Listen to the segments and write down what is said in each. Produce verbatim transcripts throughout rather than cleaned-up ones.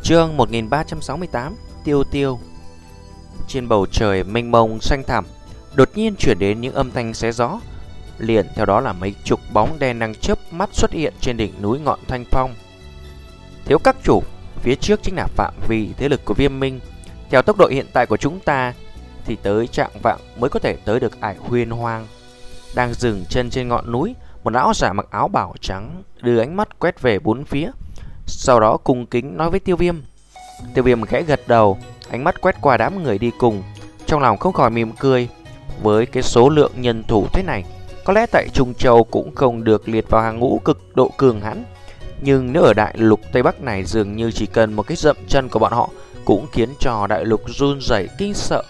Chương một nghìn ba trăm sáu mươi tám. Tiêu tiêu. Trên bầu trời mênh mông xanh thẳm, đột nhiên chuyển đến những âm thanh xé gió. Liền theo đó là mấy chục bóng đen đang chớp mắt xuất hiện trên đỉnh núi ngọn Thanh Phong. Thiếu các chủ, phía trước chính là phạm vi thế lực của Viêm Minh. Theo tốc độ hiện tại của chúng ta thì tới trạng vạng mới có thể tới được Ải Huyền Hoang. Đang dừng chân trên ngọn núi, một lão giả mặc áo bào trắng đưa ánh mắt quét về bốn phía, sau đó cung kính nói với Tiêu Viêm. Tiêu Viêm khẽ gật đầu, ánh mắt quét qua đám người đi cùng, trong lòng không khỏi mỉm cười. Với cái số lượng nhân thủ thế này, có lẽ tại Trung Châu cũng không được liệt vào hàng ngũ cực độ cường hãn, nhưng nếu ở đại lục Tây Bắc này, dường như chỉ cần một cái dậm chân của bọn họ cũng khiến cho đại lục run rẩy kinh sợ.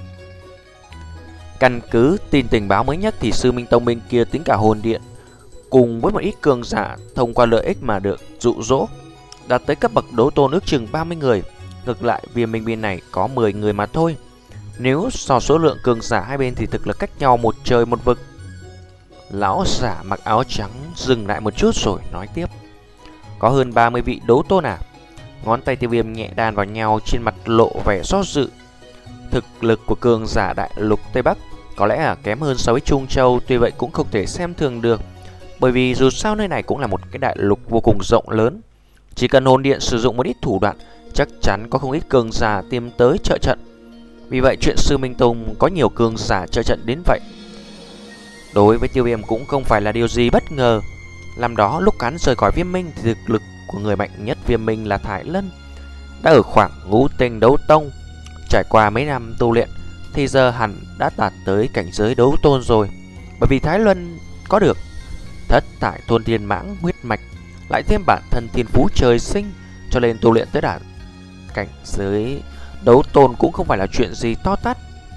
Căn cứ tin tình báo mới nhất thì Sư Minh Tông bên kia tính cả hồn điện cùng với một ít cường giả thông qua lợi ích mà được dụ dỗ, đạt tới cấp bậc đấu tôn ước chừng ba mươi người. Ngược lại Viêm Minh bên này có mười người mà thôi. Nếu so số lượng cường giả hai bên thì thực là cách nhau một trời một vực. Lão giả mặc áo trắng dừng lại một chút rồi nói tiếp. Có hơn ba mươi vị đấu tôn à? Ngón tay Tiêu Viêm nhẹ đàn vào nhau, trên mặt lộ vẻ do dự. Thực lực của cường giả đại lục Tây Bắc có lẽ là kém hơn so với Trung Châu, tuy vậy cũng không thể xem thường được, bởi vì dù sao nơi này cũng là một cái đại lục vô cùng rộng lớn. Chỉ cần hồn điện sử dụng một ít thủ đoạn, chắc chắn có không ít cường giả tìm tới trợ trận. Vì vậy chuyện Sư Minh Tông có nhiều cường giả trợ trận đến vậy, đối với Tiêu Viêm cũng không phải là điều gì bất ngờ. Năm đó lúc hắn rời khỏi Viêm Minh thì thực lực của người mạnh nhất Viêm Minh là Thái Lân đã ở khoảng ngũ tinh đấu tông. Trải qua mấy năm tu luyện thì giờ hẳn đã đạt tới cảnh giới đấu tôn rồi. Bởi vì Thái Luân có được thất tại thôn thiên mãng huyết mạch, lại thêm bản thân thiên phú trời sinh, cho nên tu luyện tới đạt cảnh giới đấu tôn cũng không phải là chuyện gì to tát.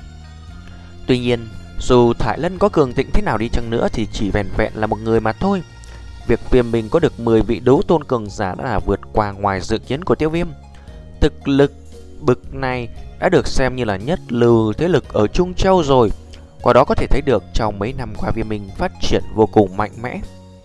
Tuy nhiên dù Thái Lân có cường thịnh thế nào đi chăng nữa thì chỉ vẹn vẹn là một người mà thôi. Việc Viêm Minh có được mười vị đấu tôn cường giả đã là vượt qua ngoài dự kiến của Tiêu Viêm. Thực lực bực này đã được xem như là nhất lưu thế lực ở Trung Châu rồi. Qua đó có thể thấy được trong mấy năm qua Viêm Minh phát triển vô cùng mạnh mẽ.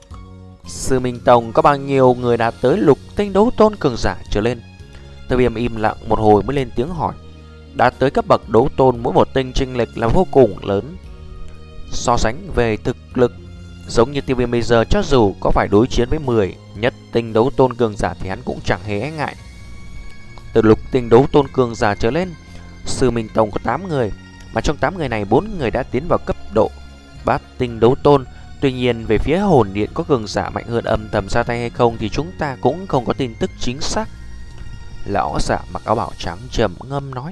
Sư Minh Tông có bao nhiêu người đã tới lục tinh đấu tôn cường giả trở lên? Tiêu Viêm im lặng một hồi mới lên tiếng hỏi. Đã tới cấp bậc đấu tôn mỗi một tinh chênh lệch là vô cùng lớn. So sánh về thực lực, giống như Tiêu Viêm bây giờ cho dù có phải đối chiến với mười nhất tinh đấu tôn cường giả thì hắn cũng chẳng hề e ngại. Từ lục tinh đấu tôn cường giả trở lên, Sư Minh Tông có tám người, mà trong tám người này bốn người đã tiến vào cấp độ bát tinh đấu tôn. Tuy nhiên về phía hồn điện có cường giả mạnh hơn âm thầm ra tay hay không thì chúng ta cũng không có tin tức chính xác. Lão giả mặc áo bào trắng trầm ngâm nói.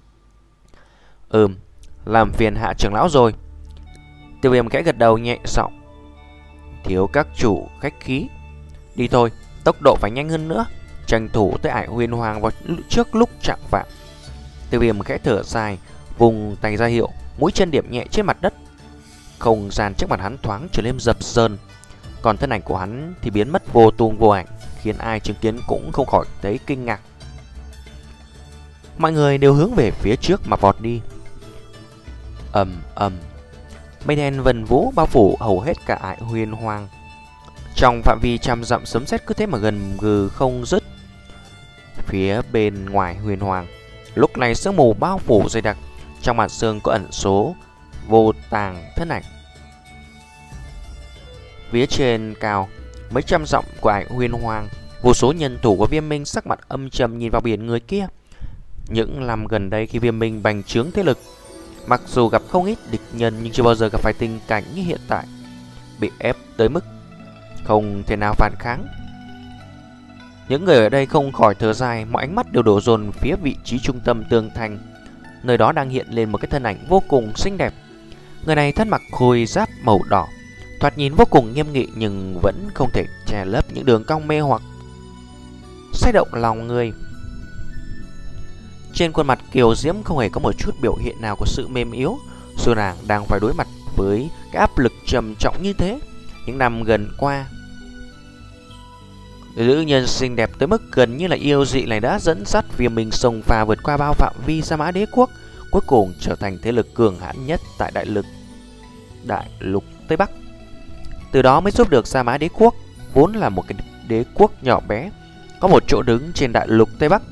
Ừm, làm phiền hạ trưởng lão rồi. Tiêu Viêm khẽ gật đầu nhẹ giọng. Thiếu các chủ khách khí. Đi thôi, tốc độ phải nhanh hơn nữa, tranh thủ tới Ải Huyền Hoàng vào trước lúc chạng vạng. Tiêu Viêm khẽ thở dài, vùng tay ra hiệu, mũi chân điểm nhẹ trên mặt đất. Không gian trước mặt hắn thoáng trở nên dập dờn, còn thân ảnh của hắn thì biến mất vô tung vô ảnh, khiến ai chứng kiến cũng không khỏi thấy kinh ngạc. Mọi người đều hướng về phía trước mà vọt đi. Ầm ầm, mây đen vần vũ bao phủ hầu hết cả Ải Huyền Hoàng. Trong phạm vi trăm dặm sấm sét cứ thế mà gần gừ không dứt. Phía bên ngoài Huyền Hoàng lúc này sương mù bao phủ dày đặc, trong màn sương có ẩn số vô tàng thân ảnh. Phía trên cao mấy trăm dặm của Ải Huyền Hoàng, vô số nhân thủ của Viêm Minh sắc mặt âm trầm nhìn vào biển người kia. Những năm gần đây khi Viêm Minh bành trướng thế lực, mặc dù gặp không ít địch nhân nhưng chưa bao giờ gặp phải tình cảnh như hiện tại, bị ép tới mức không thể nào phản kháng. Những người ở đây không khỏi thở dài, mọi ánh mắt đều đổ dồn phía vị trí trung tâm tường thành. Nơi đó đang hiện lên một cái thân ảnh vô cùng xinh đẹp. Người này thân mặc khôi giáp màu đỏ, thoạt nhìn vô cùng nghiêm nghị nhưng vẫn không thể che lấp những đường cong mê hoặc xoay động lòng người. Trên khuôn mặt kiều diễm không hề có một chút biểu hiện nào của sự mềm yếu, dù nàng đang phải đối mặt với cái áp lực trầm trọng như thế. Những năm gần qua, nữ nhân xinh đẹp tới mức gần như là yêu dị này đã dẫn dắt Viêm Minh sông pha vượt qua bao phạm vi Sa Mã Đế Quốc, cuối cùng trở thành thế lực cường hãn nhất tại đại lực đại lục Tây Bắc. Từ đó mới giúp được Sa Mã Đế Quốc, vốn là một cái đế quốc nhỏ bé, có một chỗ đứng trên đại lục Tây Bắc,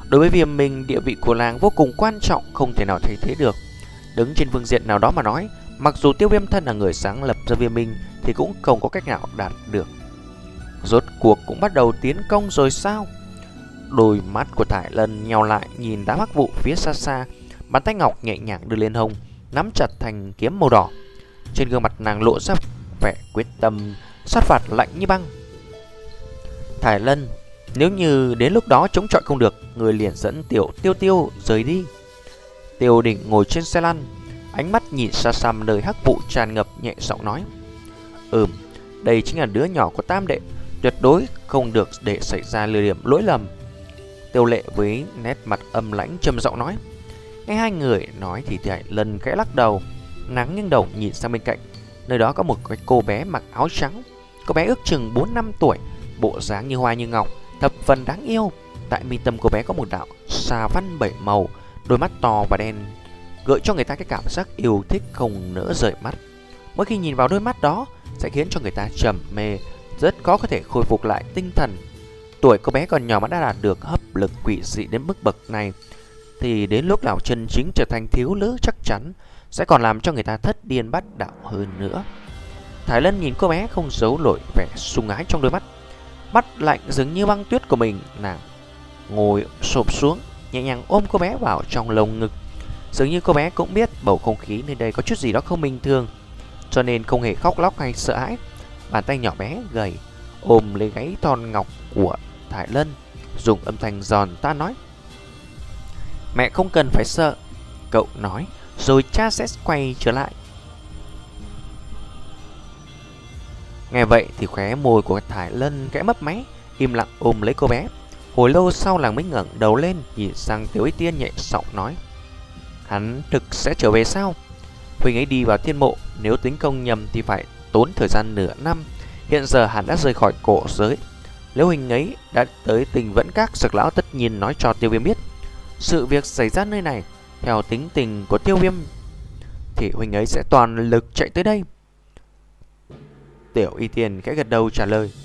Đối với Viêm Minh, địa vị của làng vô cùng quan trọng, không thể nào thay thế được. Đứng trên phương diện nào đó mà nói, mặc dù Tiêu Viêm thân là người sáng lập ra Viêm Minh thì cũng không có cách nào đạt được. Rốt cuộc cũng bắt đầu tiến công rồi sao? Đôi mắt của Thải Lân nheo lại nhìn đám hắc vụ phía xa xa, bàn tay ngọc nhẹ nhàng đưa lên hông, nắm chặt thành kiếm màu đỏ. Trên gương mặt nàng lộ ra vẻ quyết tâm, sát phạt lạnh như băng. Thải Lân, nếu như đến lúc đó chống chọi không được, người liền dẫn tiểu Tiêu Tiêu rời đi. Tiêu Đỉnh ngồi trên xe lăn, ánh mắt nhìn xa xăm nơi hắc vụ tràn ngập, nhẹ giọng nói: Ừm, đây chính là đứa nhỏ của Tam đệ, tuyệt đối không được để xảy ra lừa điểm lỗi lầm. Tiêu Lệ với nét mặt âm lãnh trầm giọng nói. Nghe hai người nói thì Thải Lân khẽ lắc đầu, nàng nghiêng đầu nhìn sang bên cạnh, nơi đó có một cái cô bé mặc áo trắng. Cô bé ước chừng bốn năm tuổi, bộ dáng như hoa như ngọc, thập phần đáng yêu. Tại mi tâm cô bé có một đạo xà văn bảy màu, đôi mắt to và đen, gợi cho người ta cái cảm giác yêu thích không nỡ rời mắt. Mỗi khi nhìn vào đôi mắt đó sẽ khiến cho người ta trầm mê, rất khó có thể khôi phục lại tinh thần. Tuổi cô bé còn nhỏ mà đã đạt được hấp lực quỷ dị đến mức bậc này, thì đến lúc nào chân chính trở thành thiếu nữ chắc chắn sẽ còn làm cho người ta thất điên bát đạo hơn nữa. Thái Lân nhìn cô bé không giấu nổi vẻ sùng ái trong đôi mắt, mắt lạnh dường như băng tuyết của mình. Nàng ngồi xổm xuống, nhẹ nhàng ôm cô bé vào trong lồng ngực. Dường như cô bé cũng biết bầu không khí nơi đây có chút gì đó không bình thường, cho nên không hề khóc lóc hay sợ hãi. Bàn tay nhỏ bé gầy ôm lấy gáy thon ngọc của Thái Lân, dùng âm thanh giòn tan nói: Mẹ không cần phải sợ, cậu nói rồi cha sẽ quay trở lại. Nghe vậy thì khóe môi của Thái Lân khẽ mấp máy, im lặng ôm lấy cô bé. Hồi lâu sau nàng mới ngẩng đầu lên nhìn sang Tiểu Y Tiên, nhẹ giọng nói: Hắn thực sẽ trở về sao? Huynh ấy đi vào thiên mộ, nếu tính công nhầm thì phải tốn thời gian nửa năm. Hiện giờ hắn đã rời khỏi cổ giới. Nếu huynh ấy đã tới Tình Vẫn Các, Dược lão tất nhiên nói cho Tiêu Viêm biết sự việc xảy ra nơi này. Theo tính tình của Tiêu Viêm thì huynh ấy sẽ toàn lực chạy tới đây. Tiểu Y Tiên khẽ gật đầu trả lời.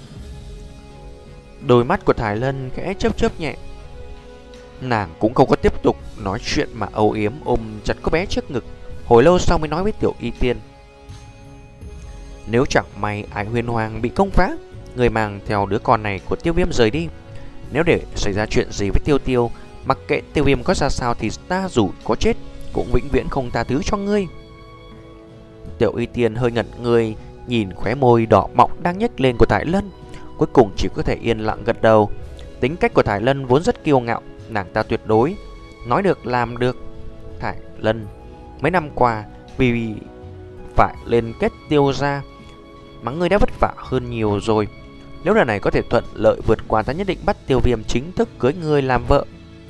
Đôi mắt của Thái Lân khẽ chớp chớp nhẹ. Nàng cũng không có tiếp tục nói chuyện mà âu yếm ôm chặt cô bé trước ngực. Hồi lâu sau mới nói với Tiểu Y Tiên: Nếu chẳng may Ải Huyền Hoàng bị công phá, người mang theo đứa con này của Tiêu Viêm rời đi. Nếu để xảy ra chuyện gì với Tiêu Tiêu, mặc kệ Tiêu Viêm có ra sao thì ta dù có chết cũng vĩnh viễn không tha thứ cho ngươi. Tiểu Y Tiên hơi ngẩn người, nhìn khóe môi đỏ mọng đang nhếch lên của Thái Lân, cuối cùng chỉ có thể yên lặng gật đầu. Tính cách của Thái Lân vốn rất kiêu ngạo, nàng ta tuyệt đối nói được làm được. Thái Lân mấy năm qua vì phải lên kết Tiêu gia mà ngươi đã vất vả hơn nhiều rồi. Nếu lần này có thể thuận lợi vượt qua, ta nhất định bắt Tiêu Viêm chính thức cưới ngươi làm vợ.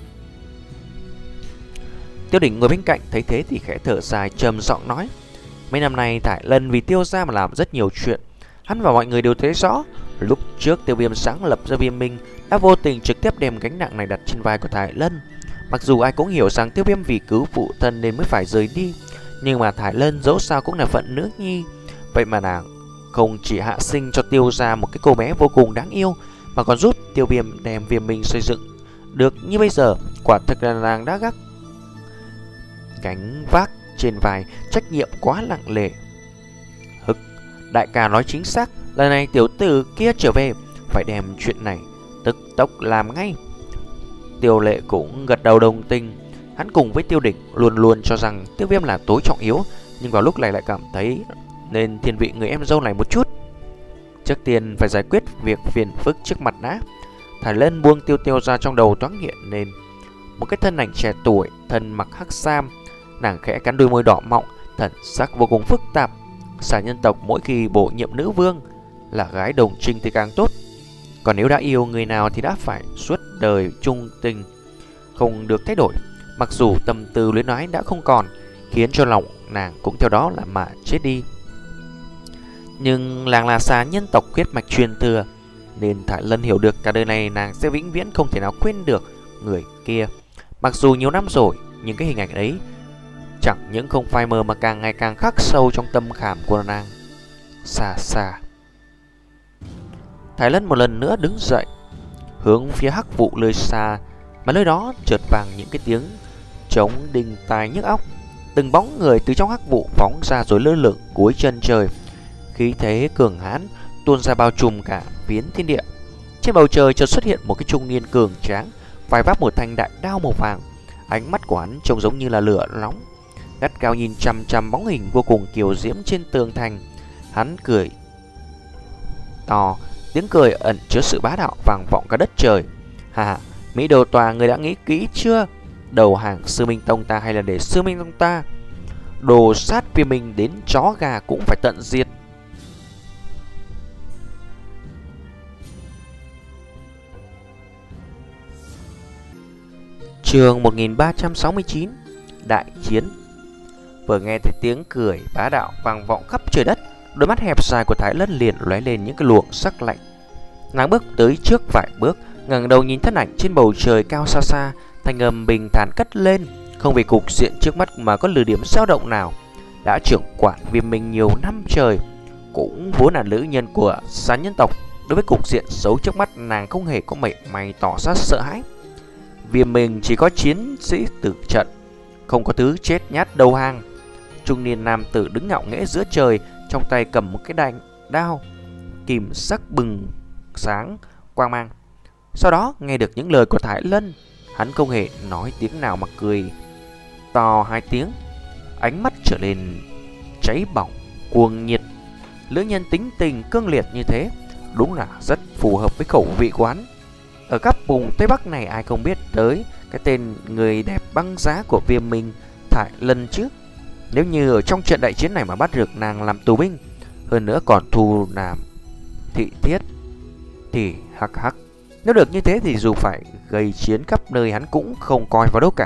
Tiêu Đỉnh ngồi bên cạnh thấy thế thì khẽ thở dài, trầm giọng nói: Mấy năm nay Thái Lân vì Tiêu gia mà làm rất nhiều chuyện. Hắn và mọi người đều thấy rõ, lúc trước Tiêu Viêm sáng lập ra Viêm Minh đã vô tình trực tiếp đem gánh nặng này đặt trên vai của Thái Lân. Mặc dù ai cũng hiểu rằng Tiêu Viêm vì cứu phụ thân nên mới phải rời đi, nhưng mà Thái Lân dẫu sao cũng là phận nữ nhi. Vậy mà nàng không chỉ hạ sinh cho Tiêu gia một cái cô bé vô cùng đáng yêu, mà còn giúp Tiêu Viêm đem Viêm Minh xây dựng được như bây giờ. Quả thực là nàng đã gác gánh vác trên vai trách nhiệm quá nặng nề. Hực, đại ca nói chính xác, lần này tiểu tử kia trở về phải đem chuyện này tức tốc làm ngay. Tiêu Lệ cũng gật đầu đồng tình. Hắn cùng với Tiêu Đỉnh luôn luôn cho rằng Tiêu Viêm là tối trọng yếu, nhưng vào lúc này lại cảm thấy nên thiên vị người em dâu này một chút. Trước tiên phải giải quyết việc phiền phức trước mặt đã. Thái Lân buông Tiêu Tiêu ra, trong đầu thoáng hiện nên một cái thân ảnh trẻ tuổi, thân mặc hắc sam. Nàng khẽ cắn đôi môi đỏ mọng, thần sắc vô cùng phức tạp. Xà nhân tộc mỗi khi bổ nhiệm nữ vương là gái đồng trinh thì càng tốt, còn nếu đã yêu người nào thì đã phải suốt đời trung tình, không được thay đổi. Mặc dù tâm tư luyến ái đã không còn, khiến cho lòng nàng cũng theo đó là mà chết đi, nhưng nàng là xà nhân tộc huyết mạch truyền thừa, nên Thái Lân hiểu được cả đời này nàng sẽ vĩnh viễn không thể nào quên được người kia. Mặc dù nhiều năm rồi, nhưng cái hình ảnh ấy chẳng những không phai mờ mà càng ngày càng khắc sâu trong tâm khảm của nàng. Xa xa, Thái Lân một lần nữa đứng dậy, hướng phía hắc vụ nơi xa Mà nơi đó chợt vang những cái tiếng trống đinh tai nhức óc. Từng bóng người từ trong hắc vụ phóng ra rồi lơ lửng cuối chân trời, khí thế cường hãn tuôn ra bao trùm cả phiến thiên địa. Trên bầu trời chợt xuất hiện một cái trung niên cường tráng, vai vác một thanh đại đao màu vàng. Ánh mắt của hắn trông giống như là lửa nóng, gắt gao nhìn chằm chằm bóng hình vô cùng kiều diễm trên tường thành. Hắn cười to, tiếng cười ẩn chứa sự bá đạo vang vọng cả đất trời. Hà, Mỹ Đồ Tòa, người đã nghĩ kỹ chưa? Đầu hàng Sư Minh Tông ta hay là để Sư Minh Tông ta đồ sát Viêm Minh đến chó gà cũng phải tận diệt? Chương một nghìn ba trăm sáu mươi chín, Đại chiến. Vừa nghe thấy tiếng cười bá đạo vang vọng khắp trời đất, đôi mắt hẹp dài của Thái Lân liền lóe lên những cái luồng sắc lạnh. Nàng bước tới trước vài bước, ngẩng đầu nhìn thân ảnh trên bầu trời cao xa xa, thanh âm bình thản cất lên, không vì cục diện trước mắt mà có lửa điểm dao động nào. Đã trưởng quản Viêm Minh nhiều năm trời, cũng vốn là nữ nhân của Sán nhân tộc, đối với cục diện xấu trước mắt nàng không hề có mảy may tỏ ra sợ hãi. Viêm Minh chỉ có chiến sĩ tử trận, không có thứ chết nhát đầu hàng. Trung niên nam tử đứng ngạo nghễ giữa trời, trong tay cầm một cái đành đao kim sắc bừng sáng quang mang. Sau đó nghe được những lời của Thái Lân, hắn không hề nói tiếng nào mà cười to hai tiếng, ánh mắt trở nên cháy bỏng cuồng nhiệt. Lữ nhân tính tình cương liệt như thế đúng là rất phù hợp với khẩu vị của hắn. Ở các vùng Tây Bắc này ai không biết tới cái tên người đẹp băng giá của Viêm Minh Thái Lân chứ? Nếu như ở trong trận đại chiến này mà bắt được nàng làm tù binh, hơn nữa còn thu làm thị thiết, thì hắc hắc, nếu được như thế thì dù phải gây chiến khắp nơi hắn cũng không coi vào đâu cả.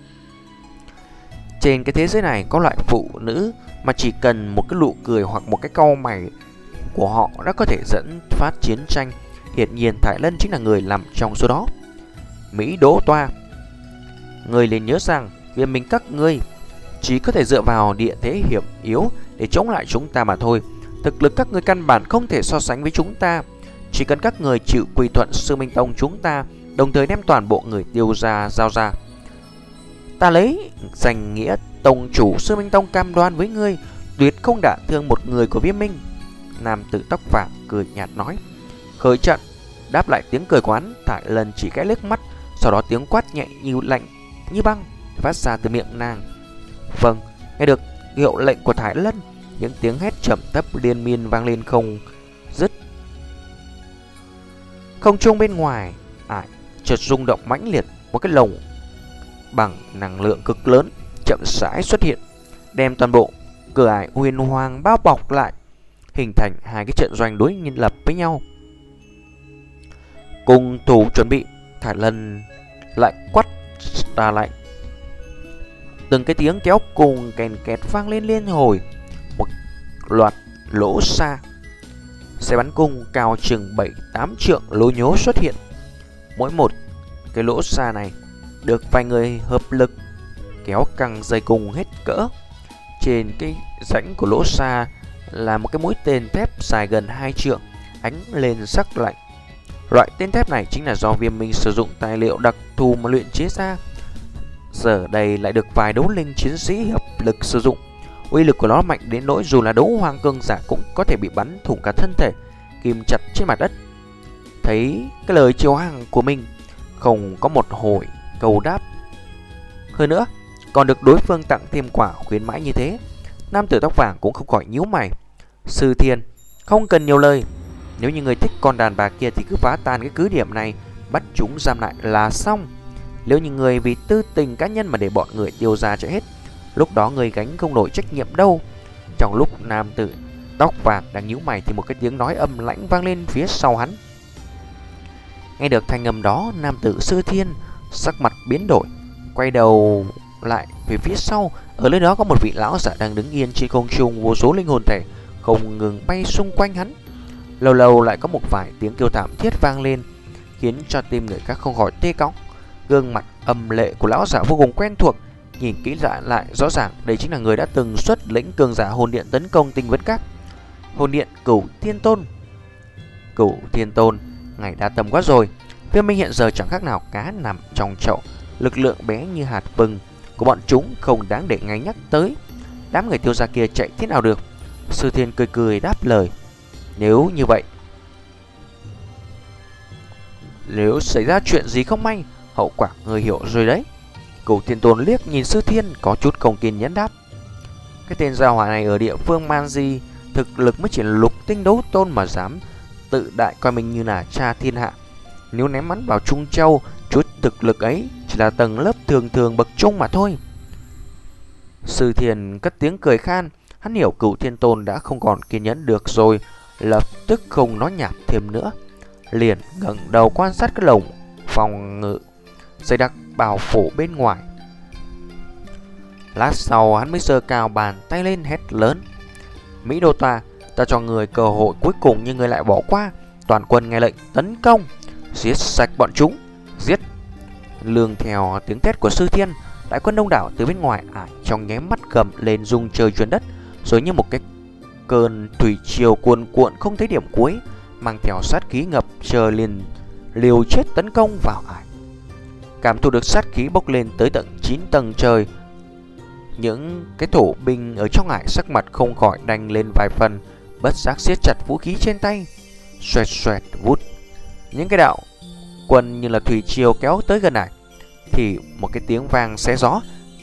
Trên cái thế giới này có loại phụ nữ mà chỉ cần một cái nụ cười hoặc một cái cau mày của họ đã có thể dẫn phát chiến tranh. Hiển nhiên Thái Lân chính là người nằm trong số đó. Mỹ Đỗ Toa, người liền nhớ rằng Viêm Minh các ngươi chỉ có thể dựa vào địa thế hiểm yếu để chống lại chúng ta mà thôi. Thực lực các ngươi căn bản không thể so sánh với chúng ta. Chỉ cần các người chịu quy thuận Sư Minh Tông chúng ta, đồng thời đem toàn bộ người tiêu ra giao ra, ta lấy danh nghĩa tông chủ Sư Minh Tông cam đoan với ngươi, tuyệt không đả thương một người của Viêm Minh. Nam tử tóc vàng cười nhạt nói. Khởi trận. Đáp lại tiếng cười của hắn, Thái Lân chỉ khẽ liếc mắt, sau đó tiếng quát nhẹ như lạnh như băng phát ra từ miệng nàng. Vâng. Nghe được hiệu lệnh của Thái Lân, những tiếng hét trầm thấp liên miên vang lên không dứt. Không trung bên ngoài ải chợt rung động mãnh liệt, một cái lồng bằng năng lượng cực lớn chậm rãi xuất hiện, đem toàn bộ cửa ải huyền hoàng bao bọc lại, hình thành hai cái trận doanh đối nhân lập với nhau. Cùng thủ chuẩn bị. Thái Lân lại quát ta lạnh. Từng cái tiếng kéo cùng kèn kẹt vang lên liên hồi. Một loạt lỗ xa xe bắn cung cao chừng bảy tám trượng lố nhố xuất hiện. Mỗi một cái lỗ xa này được vài người hợp lực kéo căng dây cung hết cỡ. Trên cái rãnh của lỗ xa là một cái mũi tên thép dài gần hai trượng, ánh lên sắc lạnh. Loại tên thép này chính là do Viêm Minh sử dụng tài liệu đặc thù mà luyện chế ra. Giờ đây lại được vài đấu linh chiến sĩ hợp lực sử dụng. Uy lực của nó mạnh đến nỗi dù là đấu hoàng cương giả cũng có thể bị bắn thủng cả thân thể, kìm chặt trên mặt đất. Thấy cái lời chiêu hàng của mình không có một hồi cầu đáp, hơn nữa còn được đối phương tặng thêm quả khuyến mãi như thế, nam tử tóc vàng cũng không khỏi nhíu mày. Sư Thiên, không cần nhiều lời. Nếu như người thích con đàn bà kia thì cứ phá tan cái cứ điểm này, bắt chúng giam lại là xong. Nếu như người vì tư tình cá nhân mà để bọn người tiêu ra chạy hết, lúc đó người gánh không nổi trách nhiệm đâu. Trong lúc nam tử tóc vàng đang nhíu mày thì một cái tiếng nói âm lãnh vang lên phía sau hắn. Nghe được thanh âm đó, nam tử Sư Thiên sắc mặt biến đổi, quay đầu lại về phía sau. Ở nơi đó có một vị lão giả đang đứng yên trên không trung, vô số linh hồn thể không ngừng bay xung quanh hắn. Lâu lâu lại có một vài tiếng kêu thảm thiết vang lên, khiến cho tim người khác không khỏi tê cóng. Gương mặt âm lệ của lão giả vô cùng quen thuộc, nhìn kỹ lại lại rõ ràng đây chính là người đã từng xuất lĩnh cường giả hồn điện tấn công Tinh Vân Các. Hồn điện Cửu Thiên Tôn. Cửu Thiên Tôn, ngài đã tầm quá rồi. Viêm Minh hiện giờ chẳng khác nào cá nằm trong chậu, lực lượng bé như hạt vừng của bọn chúng không đáng để ngay nhắc tới. Đám người Tiêu gia kia chạy thế nào được? Sư Thiên cười cười đáp lời. Nếu như vậy, nếu xảy ra chuyện gì không may, hậu quả người hiểu rồi đấy. Cửu Thiên Tôn liếc nhìn Sư Thiên có chút không kiên nhẫn đáp. Cái tên gia hỏa này ở địa phương Man Di, thực lực mới chỉ lục tinh đấu tôn mà dám tự đại coi mình như là cha thiên hạ. Nếu ném bắn vào Trung Châu, chút thực lực ấy chỉ là tầng lớp thường thường bậc trung mà thôi. Sư Thiên cất tiếng cười khan. Hắn hiểu Cửu Thiên Tôn đã không còn kiên nhẫn được rồi, lập tức không nói nhảm thêm nữa, liền ngẩng đầu quan sát cái lồng phòng ngự dày đặc bao phủ bên ngoài. Lát sau hắn mới giơ cao bàn tay lên hét lớn. Mỹ Đô Tòa, ta cho người cơ hội cuối cùng nhưng người lại bỏ qua. Toàn quân nghe lệnh tấn công, giết sạch bọn chúng, giết. Lương theo tiếng thét của Sư Thiên, đại quân đông đảo từ bên ngoài ải trong nháy mắt gầm lên rung trời chuyển đất, rồi như một cái cơn thủy triều cuồn cuộn không thấy điểm cuối, mang theo sát khí ngập trời liền liều chết tấn công vào ải. Cảm thụ được sát khí bốc lên tới tận chín tầng trời, những cái thổ binh ở trong ải sắc mặt không khỏi đanh lên vài phần, bất giác siết chặt vũ khí trên tay. Xoẹt xoẹt vút, những cái đạo quân như là thủy triều kéo tới gần ải, thì một cái tiếng vang xé gió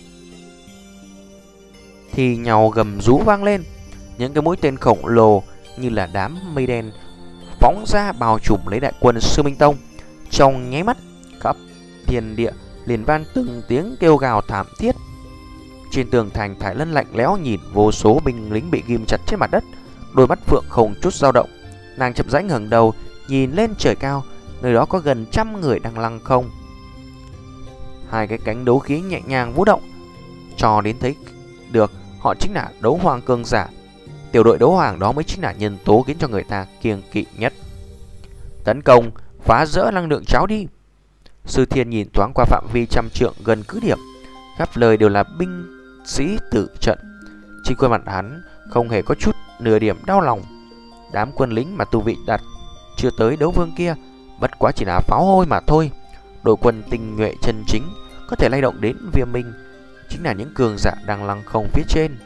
thì nhau gầm rú vang lên. Những cái mũi tên khổng lồ như là đám mây đen phóng ra bao trùm lấy đại quân Sư Minh Tông. Trong nháy mắt, khắp thiên địa liền vang từng tiếng kêu gào thảm thiết. Trên tường thành, Thái Lân lạnh lẽo nhìn vô số binh lính bị ghim chặt trên mặt đất, đôi mắt phượng không chút dao động. Nàng chậm rãi ngẩng đầu nhìn lên trời cao, nơi đó có gần trăm người đang lăng không. Hai cái cánh đấu khí nhẹ nhàng vũ động, cho đến thấy được họ chính là đấu hoàng cường giả. Tiểu đội đấu hoàng đó mới chính là nhân tố khiến cho người ta kiêng kỵ nhất. Tấn công, phá rỡ năng lượng cháo đi. Sư Thiên nhìn thoáng qua phạm vi trăm trượng gần cứ điểm, khắp lời đều là binh sĩ tử trận. Trên khuôn mặt hắn không hề có chút nửa điểm đau lòng. Đám quân lính mà tu vị đạt chưa tới đấu vương kia bất quá chỉ là pháo hôi mà thôi. Đội quân tinh nhuệ chân chính có thể lay động đến Viêm Minh chính là những cường giả đang lăng không phía trên.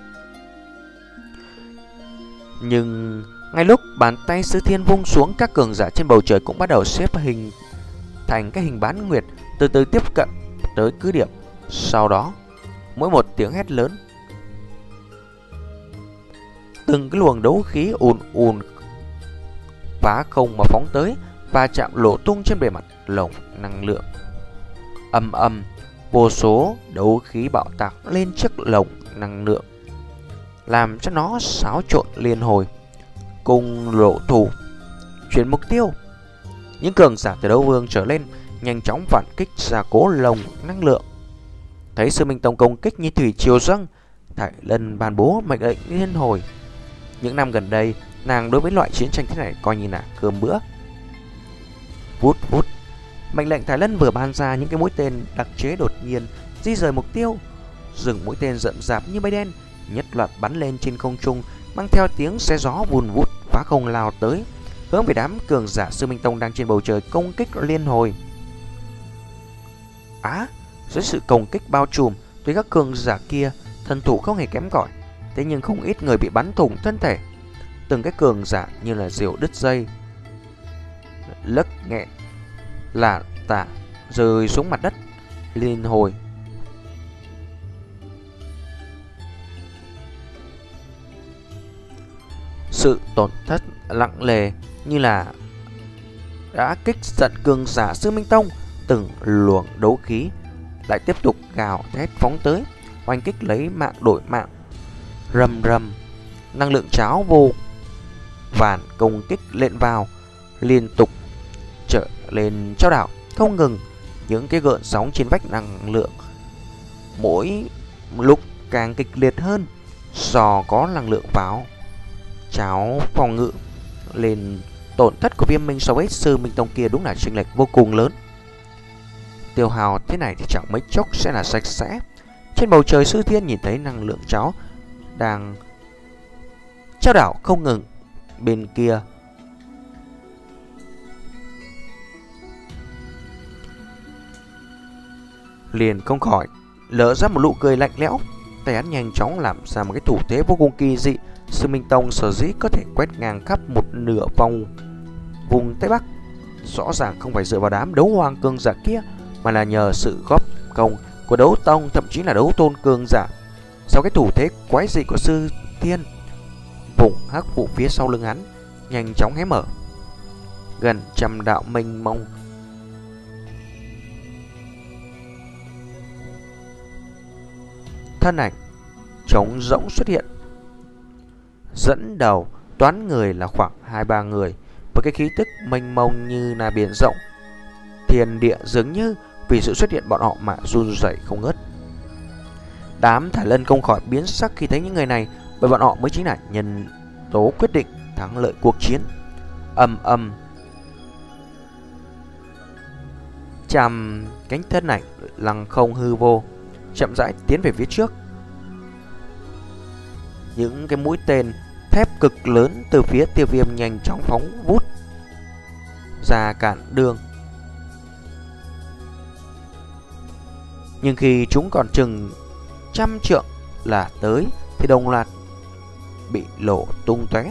Nhưng ngay lúc bàn tay Sư Thiên vung xuống, các cường giả trên bầu trời cũng bắt đầu xếp hình thành cái hình bán nguyệt, từ từ tiếp cận tới cứ điểm. Sau đó, mỗi một tiếng hét lớn, từng cái luồng đấu khí ùn ùn phá không mà phóng tới và chạm lỗ tung trên bề mặt lồng năng lượng. Âm âm, vô số đấu khí bạo tạc lên chiếc lồng năng lượng, làm cho nó xáo trộn liên hồi. Cùng lộ thủ, chuyển mục tiêu. Những cường giả từ đấu vương trở lên nhanh chóng phản kích ra cố lồng năng lượng. Thấy Sư Minh Tông công kích như thủy triều dâng, Thái Lân ban bố mệnh lệnh liên hồi. Những năm gần đây, nàng đối với loại chiến tranh thế này coi như là cơm bữa. Vút vút, mệnh lệnh Thái Lân vừa ban ra, những cái mũi tên đặc chế đột nhiên di rời mục tiêu. Dừng mũi tên rậm rạp như mây đen nhất loạt bắn lên trên không trung, mang theo tiếng xé gió vùn vút phá không lao tới, hướng về đám cường giả Sư Minh Tông đang trên bầu trời công kích liên hồi. Á, à, dưới sự công kích bao trùm, tuy các cường giả kia thân thủ không hề kém cỏi, thế nhưng không ít người bị bắn thủng thân thể. Từng cái cường giả như là diều đứt dây, lấc nghẹn là tả rơi xuống mặt đất liên hồi. Sự tổn thất nặng nề như là đã kích giận cường giả Sư Minh Tông. Từng luồng đấu khí lại tiếp tục gào thét phóng tới, oanh kích lấy mạng đổi mạng. Rầm rầm, năng lượng cháo vô vàn công kích lên vào, liên tục trở lên trao đảo không ngừng. Những cái gợn sóng trên vách năng lượng mỗi lúc càng kịch liệt hơn. Do có năng lượng pháo cháo phòng ngự lên, tổn thất của Viêm Minh so với Sư Minh Tông kia đúng là chênh lệch vô cùng lớn. Tiêu hào thế này thì chẳng mấy chốc sẽ là sạch sẽ. Trên bầu trời, Sư Thiên nhìn thấy năng lượng cháo đang trao đảo không ngừng. Bên kia, liền không khỏi lỡ ra một nụ cười lạnh lẽo. Tay hắn nhanh chóng làm ra một cái thủ thế vô cùng kỳ dị. Sư Minh Tông sở dĩ có thể quét ngang khắp một nửa vòng vùng Tây Bắc, rõ ràng không phải dựa vào đám đấu hoàng cường giả kia, mà là nhờ sự góp công của đấu tông, thậm chí là đấu tôn cường giả. Sau cái thủ thế quái dị của Sư Thiên, vùng hắc vụ phía sau lưng hắn nhanh chóng hé mở, gần trăm đạo mênh mông thân ảnh trống rỗng xuất hiện. Dẫn đầu toán người là khoảng hai ba người, với cái khí tức mênh mông như là biển rộng. Thiên địa dường như vì sự xuất hiện bọn họ mà run rẩy không ngớt. Đám Thải Lân không khỏi biến sắc khi thấy những người này, bởi bọn họ mới chính là nhân tố quyết định thắng lợi cuộc chiến. Ầm ầm, trăm cánh thân ảnh lăng không hư vô chậm rãi tiến về phía trước. Những cái mũi tên thép cực lớn từ phía Tiêu Viêm nhanh chóng phóng vút ra cản đường. Nhưng khi chúng còn chừng trăm trượng là tới thì đồng loạt bị lộ tung tóe.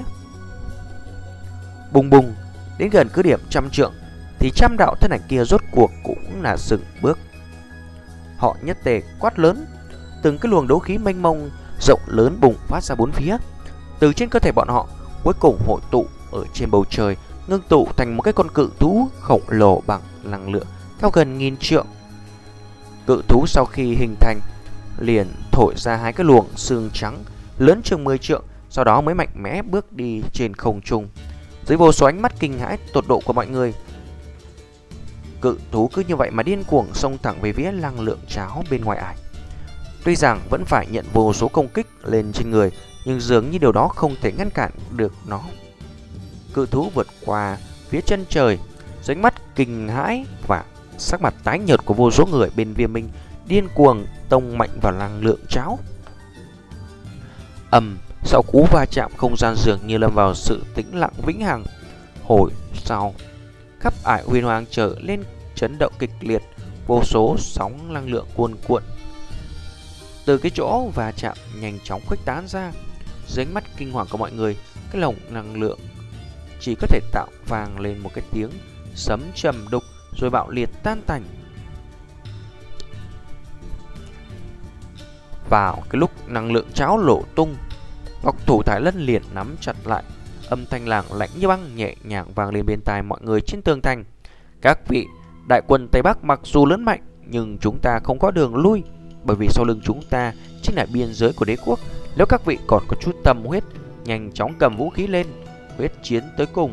Bùng bùng, đến gần cứ điểm trăm trượng thì trăm đạo thân ảnh kia rốt cuộc cũng là dừng bước. Họ nhất tề quát lớn, từng cái luồng đấu khí mênh mông rộng lớn bùng phát ra bốn phía. Từ trên cơ thể bọn họ cuối cùng hội tụ ở trên bầu trời, ngưng tụ thành một cái con cự thú khổng lồ bằng năng lượng cao gần nghìn trượng. Cự thú sau khi hình thành liền thổi ra hai cái luồng xương trắng lớn chừng mười trượng, sau đó mới mạnh mẽ bước đi trên không trung. Dưới vô số ánh mắt kinh hãi tột độ của mọi người, cự thú cứ như vậy mà điên cuồng xông thẳng về phía năng lượng cháo bên ngoài ải. Tuy rằng vẫn phải nhận vô số công kích lên trên người, nhưng dường như điều đó không thể ngăn cản được nó. Cự thú vượt qua phía chân trời, dưới ánh mắt kinh hãi và sắc mặt tái nhợt của vô số người bên Viêm Minh điên cuồng tông mạnh vào năng lượng cháo. Ầm, sau cú va chạm, không gian dường như lâm vào sự tĩnh lặng vĩnh hằng. Hồi sau, khắp ải huyền hoàng trở lên chấn động kịch liệt, vô số sóng năng lượng cuồn cuộn từ cái chỗ va chạm nhanh chóng khuếch tán ra. Dưới ánh mắt kinh hoàng của mọi người, cái lồng năng lượng chỉ có thể tạo vang lên một cái tiếng sấm trầm đục rồi bạo liệt tan tành. Vào cái lúc năng lượng cháo lộ tung, ngọc thủ Thái Lân liền nắm chặt lại. Âm thanh lảng lạnh như băng nhẹ nhàng vang lên bên tai mọi người trên tường thành. Các vị, đại quân Tây Bắc mặc dù lớn mạnh, nhưng chúng ta không có đường lui, bởi vì sau lưng chúng ta chính là biên giới của đế quốc. Nếu các vị còn có chút tâm huyết, nhanh chóng cầm vũ khí lên, huyết chiến tới cùng.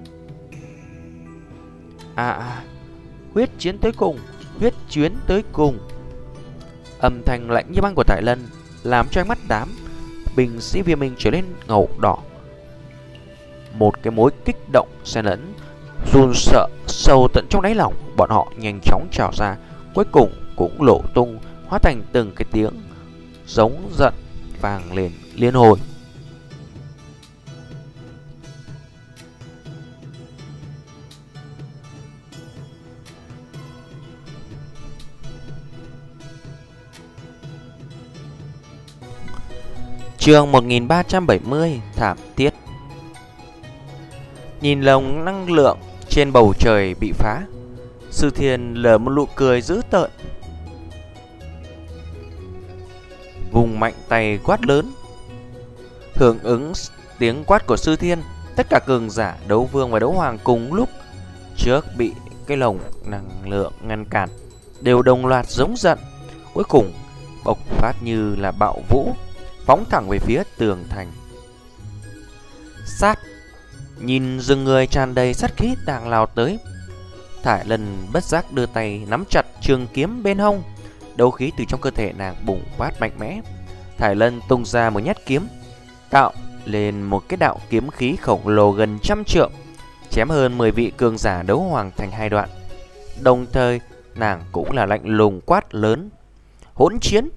À, à huyết chiến tới cùng, huyết chiến tới cùng. Âm thanh lạnh như băng của Thái Lân làm cho ánh mắt đám binh sĩ Viêm Minh trở lên ngầu đỏ. Một cái mối kích động xen lẫn run sợ sâu tận trong đáy lòng, bọn họ nhanh chóng trào ra, cuối cùng cũng lộ tung, hóa thành từng cái tiếng giống giận vang lên liên hồi. Chương một nghìn ba trăm bảy mươi, thảm tiết. Nhìn lồng năng lượng trên bầu trời bị phá, Sư Thiên lờ một nụ cười dữ tợn, vùng mạnh tay quát lớn. Hưởng ứng tiếng quát của Sư Thiên, tất cả cường giả đấu vương và đấu hoàng cùng lúc trước bị cái lồng năng lượng ngăn cản đều đồng loạt giống giận, cuối cùng bộc phát như là bạo vũ, phóng thẳng về phía tường thành. Sát, nhìn rừng người tràn đầy sát khí đang lao tới, Thải Lân bất giác đưa tay nắm chặt trường kiếm bên hông. Đấu khí từ trong cơ thể nàng bùng phát mạnh mẽ. Thải Lân tung ra một nhát kiếm, tạo lên một cái đạo kiếm khí khổng lồ gần trăm trượng, chém hơn mười vị cường giả đấu hoàng thành hai đoạn. Đồng thời nàng cũng là lạnh lùng quát lớn: hỗn chiến!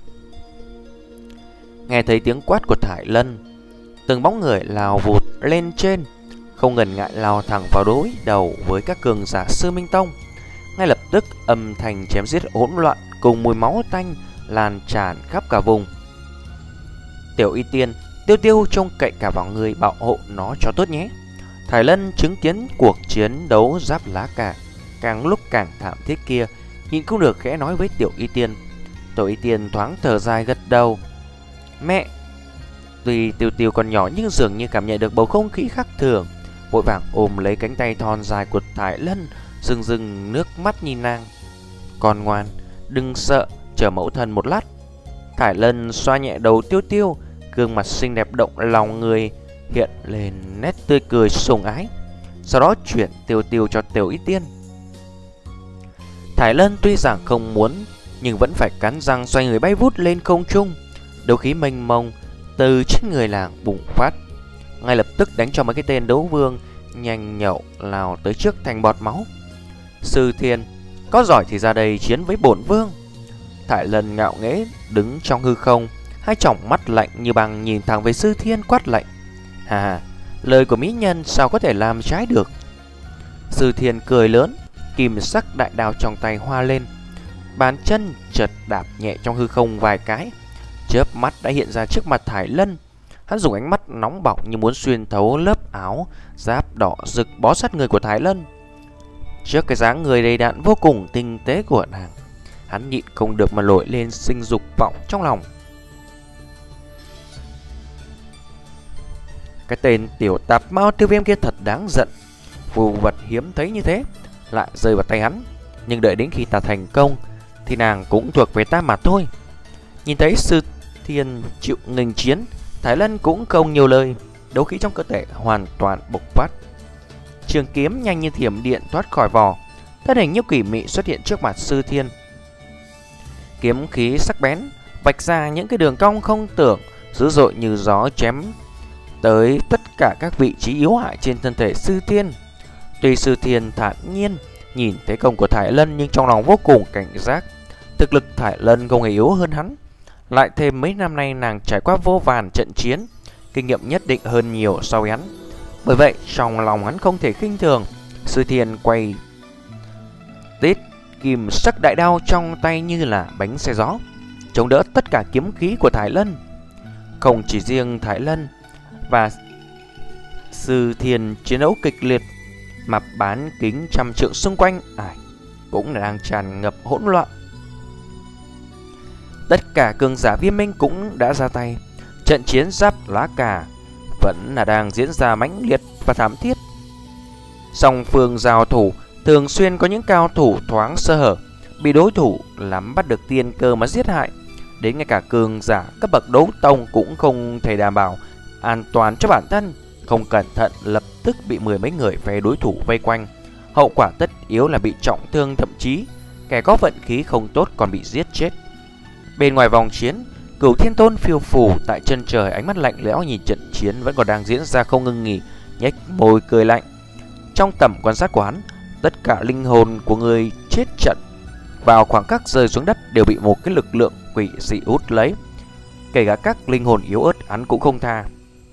Nghe thấy tiếng quát của Thải Lân, từng bóng người lao vụt lên trên, không ngần ngại lao thẳng vào đối đầu với các cường giả Sư Minh Tông. Ngay lập tức âm thanh chém giết hỗn loạn cùng mùi máu tanh lan tràn khắp cả vùng. Tiểu Y Tiên, Tiêu Tiêu trông cậy cả vào người bảo hộ nó cho tốt nhé. Thái Lân chứng kiến cuộc chiến đấu giáp lá cà càng lúc càng thảm thiết kia, nhịn không được khẽ nói với Tiểu Y Tiên. Tiểu Y Tiên thoáng thở dài gật đầu. Mẹ! Tuy Tiêu Tiêu còn nhỏ nhưng dường như cảm nhận được bầu không khí khác thường, vội vàng ôm lấy cánh tay thon dài của Thái Lân, rưng rưng nước mắt nhìn nàng. Con ngoan, đừng sợ, chờ mẫu thân một lát. Thái Lân xoa nhẹ đầu Tiêu Tiêu, gương mặt xinh đẹp động lòng người, hiện lên nét tươi cười sủng ái. Sau đó chuyển Tiêu Tiêu cho Tiểu Y Tiên. Thái Lân tuy rằng không muốn, nhưng vẫn phải cắn răng xoay người bay vút lên không trung. Đấu khí mênh mông từ trên người làng bùng phát, ngay lập tức đánh cho mấy cái tên đấu vương nhanh nhậu lao tới trước thành bọt máu. Sư Thiên, có giỏi thì ra đây chiến với bổn vương. Thái Lân ngạo nghễ đứng trong hư không, hai tròng mắt lạnh như băng nhìn thẳng về Sư Thiên quát lạnh. Hà, lời của mỹ nhân sao có thể làm trái được. Sư Thiên cười lớn, kim sắc đại đao trong tay hoa lên, bàn chân chợt đạp nhẹ trong hư không vài cái, chớp mắt đã hiện ra trước mặt Thái Lân. Hắn dùng ánh mắt nóng bỏng như muốn xuyên thấu lớp áo giáp đỏ rực bó sát người của Thái Lân. Trước cái dáng người đầy đặn vô cùng tinh tế của nàng, hắn nhịn không được mà nổi lên sinh dục vọng trong lòng. Cái tên tiểu tạp mao Tiêu Viêm kia thật đáng giận. Phù vật hiếm thấy như thế lại rơi vào tay hắn, nhưng đợi đến khi ta thành công thì nàng cũng thuộc về ta mà thôi. Nhìn thấy Sư Thiên chịu nghênh chiến, Thái Lân cũng không nhiều lời, đấu khí trong cơ thể hoàn toàn bộc phát. Trường kiếm nhanh như thiểm điện thoát khỏi vỏ, thân hình như quỷ mị xuất hiện trước mặt Sư Thiên. Kiếm khí sắc bén vạch ra những cái đường cong không tưởng, dữ dội như gió chém tới tất cả các vị trí yếu hại trên thân thể Sư Thiên. Tuy Sư Thiên thản nhiên nhìn thấy công của Thái Lân, nhưng trong lòng vô cùng cảnh giác. Thực lực Thái Lân không hề yếu hơn hắn, lại thêm mấy năm nay nàng trải qua vô vàn trận chiến, kinh nghiệm nhất định hơn nhiều so với hắn. Bởi vậy trong lòng hắn không thể khinh thường. Sư Thiên quay tít kim sắc đại đao trong tay như là bánh xe gió, chống đỡ tất cả kiếm khí của Thái Lân. Không chỉ riêng Thái Lân và Sư Thiên chiến đấu kịch liệt, mà bán kính trăm trượng xung quanh ải cũng đang tràn ngập hỗn loạn. Tất cả cường giả Viêm Minh cũng đã ra tay. Trận chiến giáp lá cà vẫn là đang diễn ra mãnh liệt và thảm thiết. Song phương giao thủ thường xuyên có những cao thủ thoáng sơ hở, bị đối thủ nắm bắt được tiên cơ mà giết hại. Đến ngay cả cường giả cấp bậc đấu tông cũng không thể đảm bảo an toàn cho bản thân, không cẩn thận lập tức bị mười mấy người phe đối thủ vây quanh. Hậu quả tất yếu là bị trọng thương, thậm chí kẻ có vận khí không tốt còn bị giết chết. Bên ngoài vòng chiến, Cửu Thiên Tôn phiêu phù tại chân trời, ánh mắt lạnh lẽo nhìn trận chiến vẫn còn đang diễn ra không ngừng nghỉ, nhếch môi cười lạnh. Trong tầm quan sát của hắn, tất cả linh hồn của người chết trận vào khoảng khắc rơi xuống đất đều bị một cái lực lượng quỷ dị hút lấy. Kể cả các linh hồn yếu ớt hắn cũng không tha.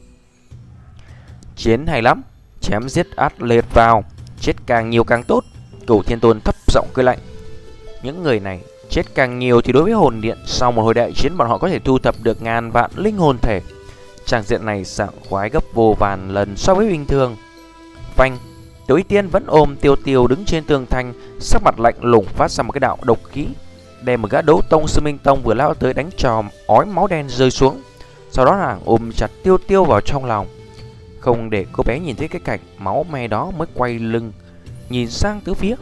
Chiến hay lắm, chém giết át liệt vào, chết càng nhiều càng tốt. Cửu Thiên Tôn thấp giọng cười lạnh. Những người này chết càng nhiều thì đối với hồn điện, sau một hồi đại chiến bọn họ có thể thu thập được ngàn vạn linh hồn thể. Tràng diện này sảng khoái gấp vô vàn lần so với bình thường. Phanh, Tiểu Y Tiên vẫn ôm Tiêu Tiêu đứng trên tường thành, sắc mặt lạnh lùng phát ra một cái đạo độc khí, đem một gã đấu tông Sư Minh Tông vừa lao tới đánh cho ói máu đen rơi xuống. Sau đó nàng ôm chặt Tiêu Tiêu vào trong lòng, không để cô bé nhìn thấy cái cảnh máu me đó mới quay lưng nhìn sang tứ phía.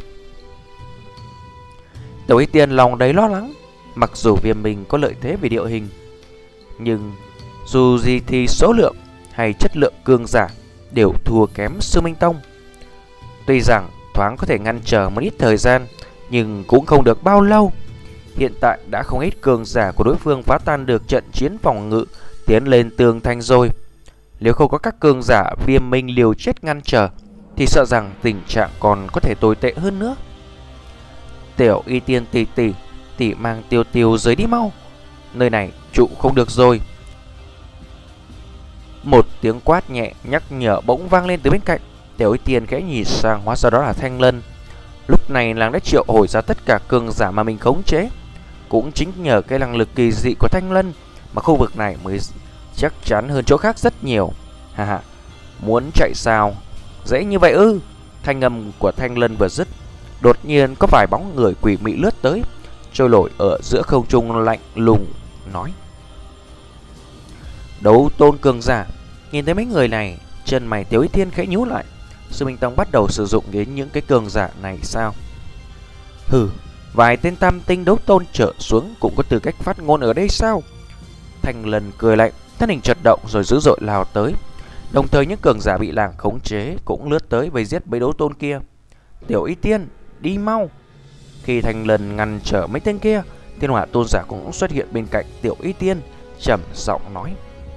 Tiểu Y Tiên lòng đầy lo lắng. Mặc dù Viêm Minh có lợi thế về địa hình, nhưng dù gì thì số lượng hay chất lượng cường giả đều thua kém Sư Minh Tông. Tuy rằng thoáng có thể ngăn trở một ít thời gian, nhưng cũng không được bao lâu. Hiện tại đã không ít cường giả của đối phương phá tan được trận chiến phòng ngự, tiến lên tường thành rồi. Nếu không có các cường giả Viêm Minh liều chết ngăn trở, thì sợ rằng tình trạng còn có thể tồi tệ hơn nữa. Tiểu Y Tiên tỷ tỷ, tỷ mang Tiêu Tiêu rời đi mau, nơi này trụ không được rồi. Một tiếng quát nhẹ nhắc nhở bỗng vang lên từ bên cạnh. Tiểu Y Tiên khẽ nhìn sang, hóa ra đó là Thanh Lân. Lúc này nàng đã triệu hồi ra tất cả cường giả mà mình khống chế. Cũng chính nhờ cái năng lực kỳ dị của Thanh Lân mà khu vực này mới chắc chắn hơn chỗ khác rất nhiều. Ha ha, muốn chạy sao? Dễ như vậy ư? Thanh âm của Thanh Lân vừa dứt, đột nhiên có vài bóng người quỷ mị lướt tới, trôi nổi ở giữa không trung lạnh lùng nói: Đấu tôn cường giả. Nhìn thấy mấy người này, chân mày Tiểu Y Tiên khẽ nhíu lại. Sư Minh Tông bắt đầu sử dụng đến những cái cường giả này sao? Hừ, vài tên tam tinh đấu tôn trở xuống cũng có tư cách phát ngôn ở đây sao? Thanh Lân cười lạnh, thân hình chật động rồi dữ dội lao tới. Đồng thời những cường giả bị làng khống chế cũng lướt tới vây giết mấy đấu tôn kia. Tiểu Y Tiên, đi mau! Khi Thanh Lân ngăn trở mấy tên kia, Thiên Hỏa tôn giả cũng xuất hiện bên cạnh Tiểu Y Tiên, trầm giọng nói.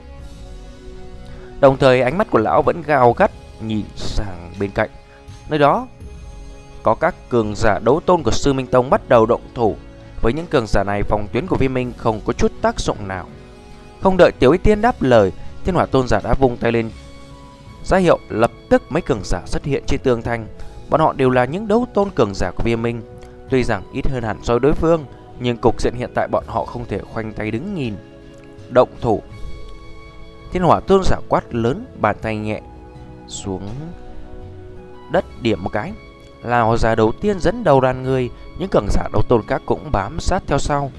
Đồng thời ánh mắt của lão vẫn gao gắt nhìn sang bên cạnh. Nơi đó có các cường giả đấu tôn của Sư Minh Tông bắt đầu động thủ. Với những cường giả này, phòng tuyến của Viêm Minh không có chút tác dụng nào. Không đợi Tiểu Y Tiên đáp lời, Thiên Hỏa tôn giả đã vung tay lên ra hiệu. Lập tức mấy cường giả xuất hiện trên tường thành. Bọn họ đều là những đấu tôn cường giả của Viêm Minh. Tuy rằng ít hơn hẳn so với đối phương, nhưng cục diện hiện tại bọn họ không thể khoanh tay đứng nhìn. Động thủ! Thiên Hỏa tôn giả quát lớn, bàn tay nhẹ xuống đất điểm một cái. Lão già đầu tiên dẫn đầu đoàn người, những cường giả đấu tôn khác cũng bám sát theo sau.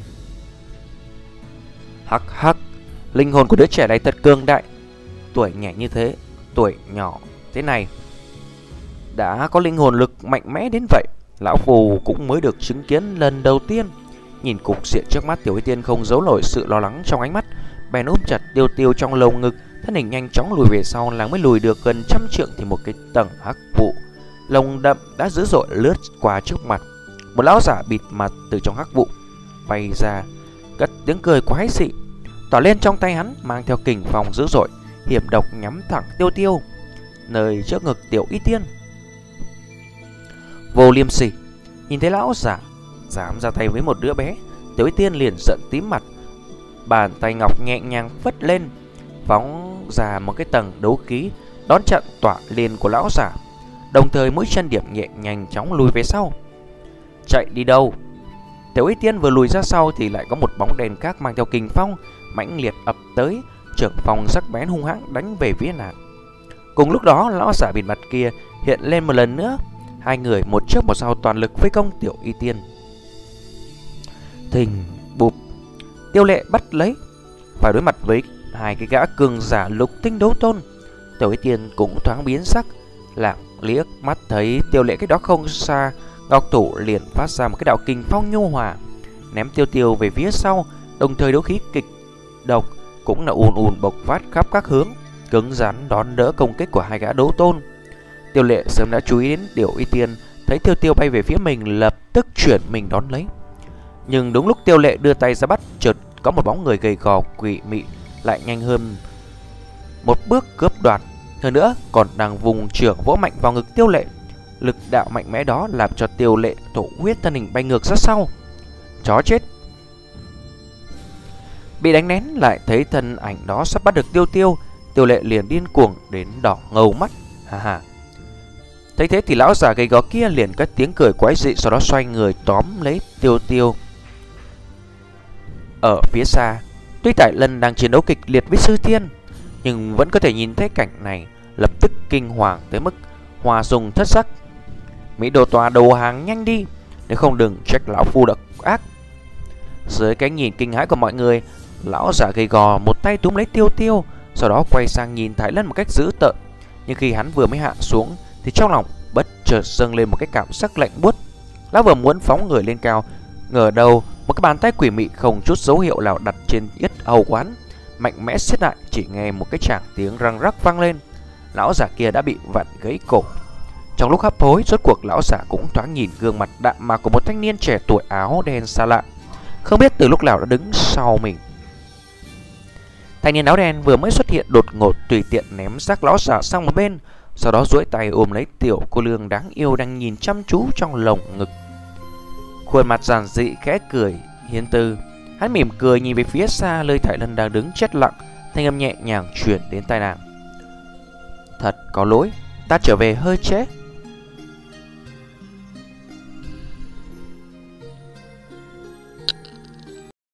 Hắc hắc, linh hồn của đứa trẻ này thật cường đại. Tuổi nhẹ như thế, tuổi nhỏ thế này đã có linh hồn lực mạnh mẽ đến vậy, lão phù cũng mới được chứng kiến lần đầu tiên. Nhìn cục diện trước mắt, Tiểu Y Tiên không giấu nổi sự lo lắng trong ánh mắt, bèn ôm chặt Tiêu Tiêu trong lồng ngực, thân hình nhanh chóng lùi về sau. Nàng mới lùi được gần trăm trượng thì một cái tầng hắc vụ lồng đậm đã dữ dội lướt qua trước mặt. Một lão giả bịt mặt từ trong hắc vụ bay ra, cất tiếng cười quái dị. Tỏa lên trong tay hắn mang theo kình phong dữ dội, hiểm độc nhắm thẳng Tiêu Tiêu, nơi trước ngực Tiểu Y Tiên. Vô liêm sỉ! Nhìn thấy lão giả dám ra tay với một đứa bé, Tiểu Y Tiên liền giận tím mặt. Bàn tay ngọc nhẹ nhàng phất lên, phóng ra một cái tầng đấu khí đón chặn tỏa liên của lão giả. Đồng thời mũi chân điểm nhẹ nhanh chóng lùi về sau. Chạy đi đâu? Tiểu Y Tiên vừa lùi ra sau thì lại có một bóng đèn khác mang theo kình phong mãnh liệt ập tới, trưởng phong sắc bén hung hãn đánh về phía nàng. Cùng lúc đó, lão giả bịt mặt kia hiện lên một lần nữa. Hai người một trước một sau toàn lực vây công Tiểu Y Tiên. Thình bụp, Tiêu Lệ bắt lấy. Phải đối mặt với hai cái gã cường giả lục tinh đấu tôn, Tiểu Y Tiên cũng thoáng biến sắc. Lặng liếc mắt thấy Tiêu Lệ cách đó không xa, ngọc thủ liền phát ra một cái đạo kình phong nhu hòa, ném Tiêu Tiêu về phía sau. Đồng thời đấu khí kịch độc cũng là ùn ùn bộc phát khắp các hướng, cứng rắn đón đỡ công kích của hai gã đấu tôn. Tiêu Lệ sớm đã chú ý đến Tiểu Y Tiên, thấy Tiêu Tiêu bay về phía mình lập tức chuyển mình đón lấy. Nhưng đúng lúc Tiêu Lệ đưa tay ra bắt, chợt có một bóng người gầy gò quỷ mị lại nhanh hơn một bước cướp đoạt, hơn nữa còn đang vùng trưởng vỗ mạnh vào ngực Tiêu Lệ. Lực đạo mạnh mẽ đó làm cho Tiêu Lệ thổ huyết, thân hình bay ngược ra sau. Chó chết! Bị đánh nén lại thấy thân ảnh đó sắp bắt được Tiêu Tiêu, Tiêu Lệ liền điên cuồng đến đỏ ngầu mắt. Ha ha! Thấy thế thì lão già gầy gò kia liền cất tiếng cười quái dị, sau đó xoay người tóm lấy Tiêu Tiêu. Ở phía xa, tuy Tại Lân đang chiến đấu kịch liệt với Sư Thiên, nhưng vẫn có thể nhìn thấy cảnh này, lập tức kinh hoàng tới mức hòa dùng thất sắc. Mỹ Đồ Tòa đầu hàng nhanh đi, nếu không đừng trách lão phu độc ác. Dưới cái nhìn kinh hãi của mọi người, lão giả gầy gò một tay túm lấy Tiêu Tiêu, sau đó quay sang nhìn Tại Lân một cách dữ tợn. Nhưng khi hắn vừa mới hạ xuống thì trong lòng bất chợt dâng lên một cái cảm giác lạnh buốt. Lão vừa muốn phóng người lên cao, ngờ đâu một cái bàn tay quỷ mị không chút dấu hiệu nào đặt trên yết hầu quán, mạnh mẽ siết lại. Chỉ nghe một cái tràng tiếng răng rắc vang lên, lão giả kia đã bị vặn gãy cổ. Trong lúc hấp hối, rốt cuộc lão giả cũng thoáng nhìn gương mặt đạm mạc của một thanh niên trẻ tuổi áo đen xa lạ, không biết từ lúc nào đã đứng sau mình. Thanh niên áo đen vừa mới xuất hiện đột ngột, tùy tiện ném xác lão giả sang một bên, sau đó duỗi tay ôm lấy tiểu cô nương đáng yêu đang nhìn chăm chú trong lồng ngực. Khuôn mặt giản dị khẽ cười hiền từ, hắn mỉm cười nhìn về phía xa nơi Tại Lân đang đứng chết lặng, thanh âm nhẹ nhàng truyền đến tai nàng. Thật có lỗi, ta trở về hơi trễ.